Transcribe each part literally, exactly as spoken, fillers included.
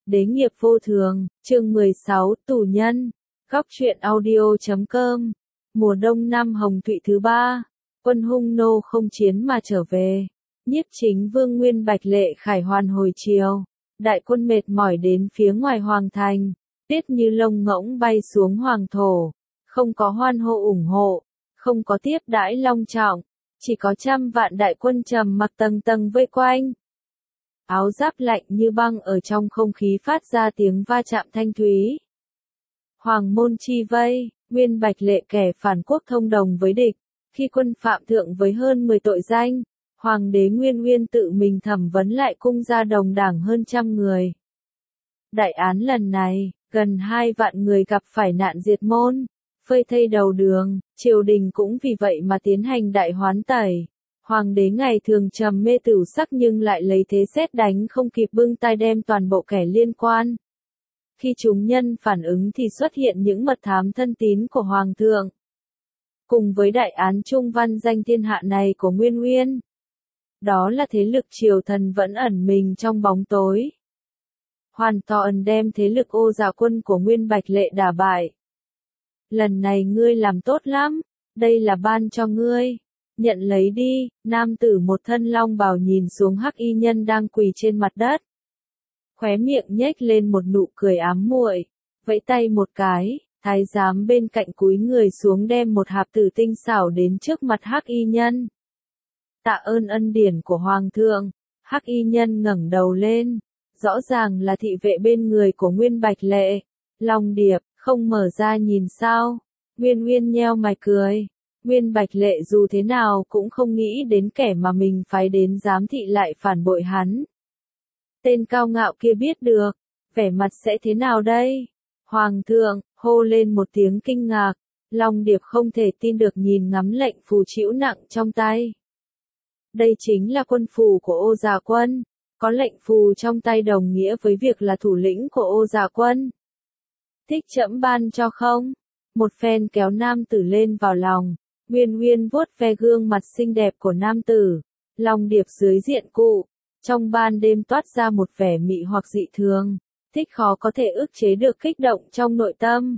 Đế nghiệp vô thường, chương mười sáu, tù nhân. Góc truyện audio chấm com. Mùa đông năm Hồng Thụy thứ ba, quân hung nô không chiến mà trở về. Nhiếp Chính Vương Nguyên Bạch Lệ khải hoàn hồi chiều. Đại quân mệt mỏi đến phía ngoài hoàng thành, tiết như lông ngỗng bay xuống hoàng thổ. Không có hoan hô ủng hộ, không có tiếp đãi long trọng, chỉ có trăm vạn đại quân trầm mặc tầng tầng vây quanh. Áo giáp lạnh như băng ở trong không khí phát ra tiếng va chạm thanh thúy. Hoàng môn chi vây, Nguyên Bạch Lệ kẻ phản quốc thông đồng với địch, khi quân phạm thượng với hơn mười tội danh, Hoàng đế Nguyên Nguyên tự mình thẩm vấn lại cung gia đồng đảng hơn trăm người. Đại án lần này, gần hai vạn người gặp phải nạn diệt môn, phơi thây đầu đường, triều đình cũng vì vậy mà tiến hành đại hoán tẩy. Hoàng đế ngày thường trầm mê tửu sắc nhưng lại lấy thế sét đánh không kịp bưng tay đem toàn bộ kẻ liên quan. Khi chúng nhân phản ứng thì xuất hiện những mật thám thân tín của Hoàng thượng. Cùng với đại án trung văn danh thiên hạ này của Nguyên Nguyên. Đó là thế lực triều thần vẫn ẩn mình trong bóng tối. Hoàn toàn đem thế lực Ô Dạ Quân của Nguyên Bạch Lệ đả bại. Lần này ngươi làm tốt lắm, đây là ban cho ngươi. Nhận lấy đi, nam tử một thân long bào nhìn xuống hắc y nhân đang quỳ trên mặt đất. Khóe miệng nhếch lên một nụ cười ám muội, vẫy tay một cái, thái giám bên cạnh cúi người xuống đem một hạp tử tinh xảo đến trước mặt hắc y nhân. Tạ ơn ân điển của hoàng thượng, hắc y nhân ngẩng đầu lên, rõ ràng là thị vệ bên người của Nguyên Bạch Lệ. Long Điệp, không mở ra nhìn sao? Nguyên Nguyên nheo mày cười. Nguyên Bạch Lệ dù thế nào cũng không nghĩ đến kẻ mà mình phái đến giám thị lại phản bội hắn. Tên cao ngạo kia biết được, vẻ mặt sẽ thế nào đây? Hoàng thượng, hô lên một tiếng kinh ngạc, Long Điệp không thể tin được nhìn ngắm lệnh phù trĩu nặng trong tay. Đây chính là quân phù của Ô Dạ Quân, có lệnh phù trong tay đồng nghĩa với việc là thủ lĩnh của Ô Dạ Quân. Thích trẫm ban cho không? Một phen kéo nam tử lên vào lòng. Nguyên Nguyên vuốt ve gương mặt xinh đẹp của nam tử, Long Điệp dưới diện cụ, trong ban đêm toát ra một vẻ mị hoặc dị thường, thích khó có thể ức chế được kích động trong nội tâm.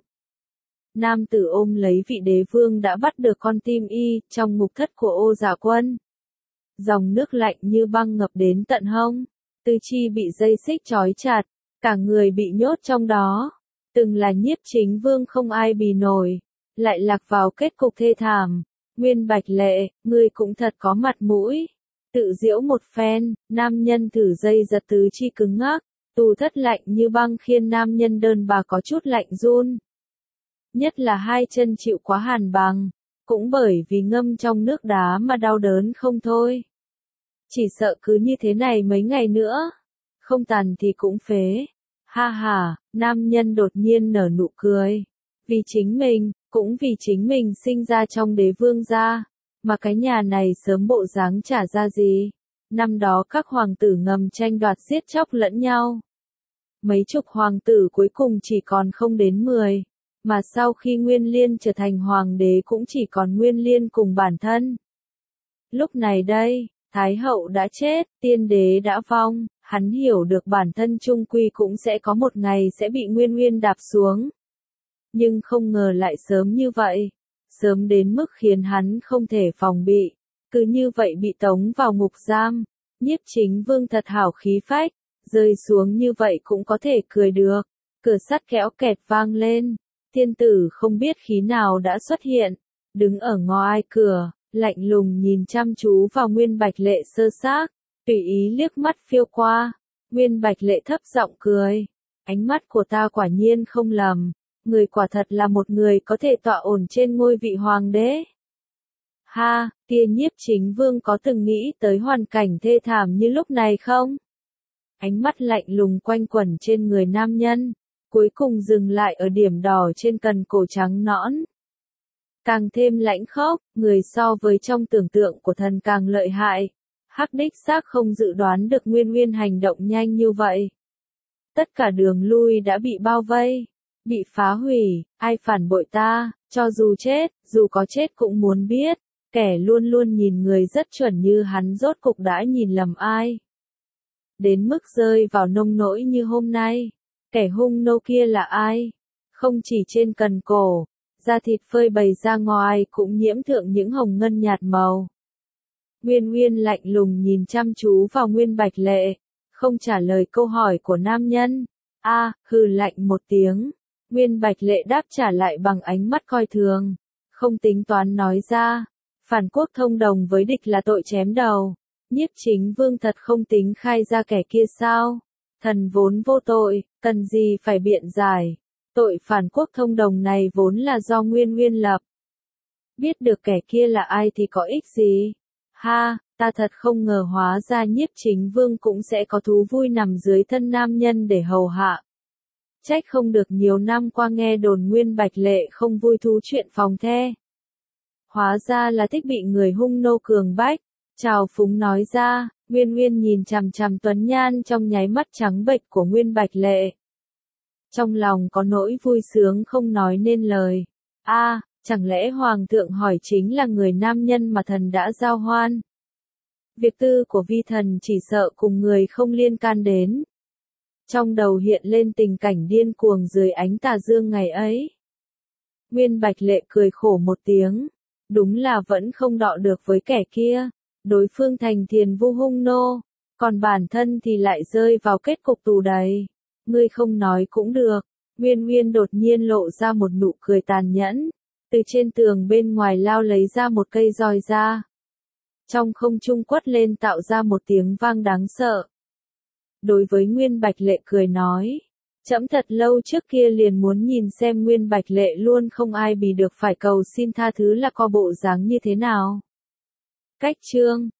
Nam tử ôm lấy vị đế vương đã bắt được con tim y, trong ngục thất của Ô Dạ Quân. Dòng nước lạnh như băng ngập đến tận hông, tư chi bị dây xích trói chặt, cả người bị nhốt trong đó. Từng là Nhiếp Chính Vương không ai bì nổi, lại lạc vào kết cục thê thảm. Nguyên Bạch Lệ, ngươi cũng thật có mặt mũi. Tự giễu một phen, nam nhân thử dây giật tứ chi cứng ngắc, tù thất lạnh như băng khiến nam nhân đơn bà có chút lạnh run. Nhất là hai chân chịu quá hàn bằng, cũng bởi vì ngâm trong nước đá mà đau đớn không thôi. Chỉ sợ cứ như thế này mấy ngày nữa, không tàn thì cũng phế. Ha ha, nam nhân đột nhiên nở nụ cười. Vì chính mình, cũng vì chính mình sinh ra trong đế vương gia, mà cái nhà này sớm bộ dáng trả ra gì. Năm đó các hoàng tử ngầm tranh đoạt giết chóc lẫn nhau. Mấy chục hoàng tử cuối cùng chỉ còn không đến mười, mà sau khi Nguyên Liên trở thành hoàng đế cũng chỉ còn Nguyên Liên cùng bản thân. Lúc này đây, Thái hậu đã chết, tiên đế đã vong, hắn hiểu được bản thân chung quy cũng sẽ có một ngày sẽ bị Nguyên Nguyên đạp xuống. Nhưng không ngờ lại sớm như vậy, sớm đến mức khiến hắn không thể phòng bị, cứ như vậy bị tống vào ngục giam. Nhiếp Chính Vương thật hảo khí phách, rơi xuống như vậy cũng có thể cười được. Cửa sắt kéo kẹt vang lên, thiên tử không biết khí nào đã xuất hiện, đứng ở ngoài cửa, lạnh lùng nhìn chăm chú vào Nguyên Bạch Lệ sơ xác, tùy ý liếc mắt phiêu qua. Nguyên Bạch Lệ thấp giọng cười, ánh mắt của ta quả nhiên không lầm. Người quả thật là một người có thể tọa ổn trên ngôi vị hoàng đế. Ha, tia Nhiếp Chính Vương có từng nghĩ tới hoàn cảnh thê thảm như lúc này không? Ánh mắt lạnh lùng quanh quẩn trên người nam nhân, cuối cùng dừng lại ở điểm đỏ trên cần cổ trắng nõn. Càng thêm lãnh khốc, người so với trong tưởng tượng của thần càng lợi hại. Hắc đích xác không dự đoán được Nguyên Nguyên hành động nhanh như vậy. Tất cả đường lui đã bị bao vây. Bị phá hủy, ai phản bội ta, cho dù chết, dù có chết cũng muốn biết, kẻ luôn luôn nhìn người rất chuẩn như hắn rốt cục đã nhìn lầm ai. Đến mức rơi vào nông nỗi như hôm nay, Kẻ hung nô kia là ai? Không chỉ trên cần cổ, da thịt phơi bày ra ngoài cũng nhiễm thượng những hồng ngân nhạt màu. Nguyên Nguyên lạnh lùng nhìn chăm chú vào Nguyên Bạch Lệ, không trả lời câu hỏi của nam nhân. A, à, hừ lạnh một tiếng. Nguyên Bạch Lệ đáp trả lại bằng ánh mắt coi thường, không tính toán nói ra. Phản quốc thông đồng với địch là tội chém đầu. Nhiếp Chính Vương thật không tính khai ra kẻ kia sao? Thần vốn vô tội, cần gì phải biện giải. Tội phản quốc thông đồng này vốn là do Nguyên Nguyên lập. Biết được kẻ kia là ai thì có ích gì? Ha, ta thật không ngờ hóa ra Nhiếp Chính Vương cũng sẽ có thú vui nằm dưới thân nam nhân để hầu hạ. Trách không được nhiều năm qua nghe đồn Nguyên Bạch Lệ không vui thú chuyện phòng the. Hóa ra là thích bị người hung nô cường bách. Trào phúng nói ra, Nguyên Nguyên nhìn chằm chằm tuấn nhan trong nháy mắt trắng bệch của Nguyên Bạch Lệ. Trong lòng có nỗi vui sướng không nói nên lời. A, à, chẳng lẽ Hoàng thượng hỏi chính là người nam nhân mà thần đã giao hoan? Việc tư của vi thần chỉ sợ cùng người không liên can đến. Trong đầu hiện lên tình cảnh điên cuồng dưới ánh tà dương ngày ấy. Nguyên Bạch Lệ cười khổ một tiếng. Đúng là vẫn không đọ được với kẻ kia. Đối phương thành thiền vu hung nô, còn bản thân thì lại rơi vào kết cục tù đầy. Ngươi không nói cũng được. Nguyên Nguyên đột nhiên lộ ra một nụ cười tàn nhẫn. Từ trên tường bên ngoài lao lấy ra một cây roi ra. Trong không trung quất lên tạo ra một tiếng vang đáng sợ. Đối với Nguyên Bạch Lệ cười nói. Trẫm thật lâu trước kia liền muốn nhìn xem Nguyên Bạch Lệ luôn không ai bì được phải cầu xin tha thứ là có bộ dáng như thế nào. Cách chương